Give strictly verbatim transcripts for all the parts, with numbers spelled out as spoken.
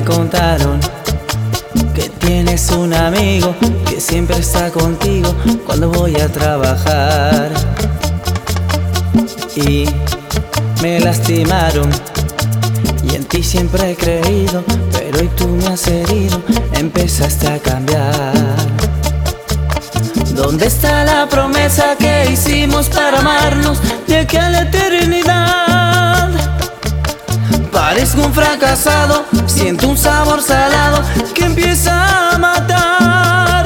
contaron que tienes un amigo que siempre está contigo cuando voy a trabajar. Y me lastimaron y en ti siempre he creído, pero hoy tú me has herido, empezaste a cambiar. ¿Dónde está la promesa que hicimos para amarnos de aquí a la eternidad? Parezco un fracasado, siento un sabor salado que empieza a matar.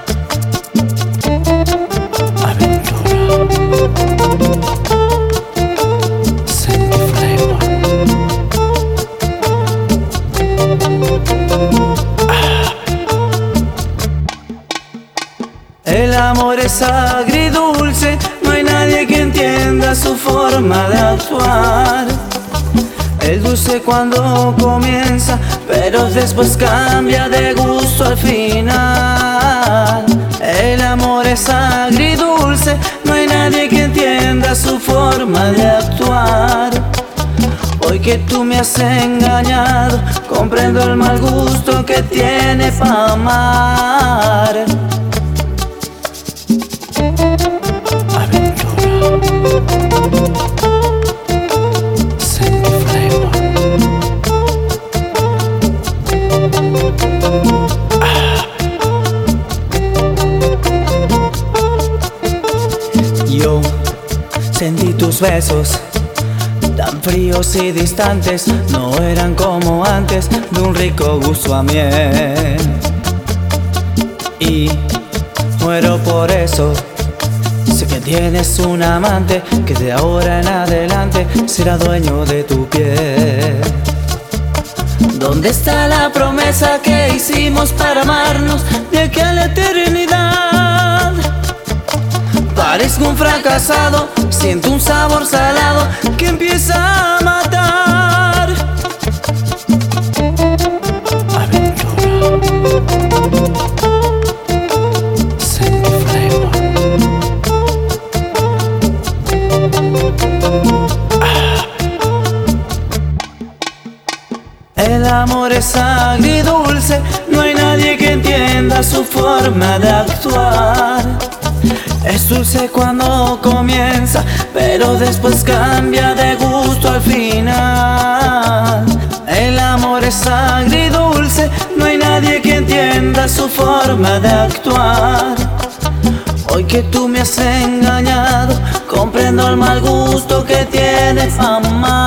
Aventura, Sandy Flavor. Ah. El amor es agridulce, no hay nadie que entienda su forma de actuar. El dulce cuando comienza, pero después cambia de gusto al final. El amor es agridulce, no hay nadie que entienda su forma de actuar. Hoy que tú me has engañado, comprendo el mal gusto que tiene para amar. Yo sentí tus besos tan fríos y distantes, no eran como antes, de un rico gusto a miel. Y muero por eso, sé que tienes un amante que de ahora en adelante será dueño de tu piel. ¿Dónde está la promesa que hicimos para amarnos de aquí a la eternidad? Parezco un fracasado, siento un sabor salado que empieza a matar. Aventura, Sandy Flavor. Ah. El amor es agridulce, no hay nadie que entienda su forma de actuar. Es dulce cuando comienza, pero después cambia de gusto al final. El amor es agridulce, no hay nadie que entienda su forma de actuar. Hoy que tú me has engañado, comprendo el mal gusto que tienes, amar.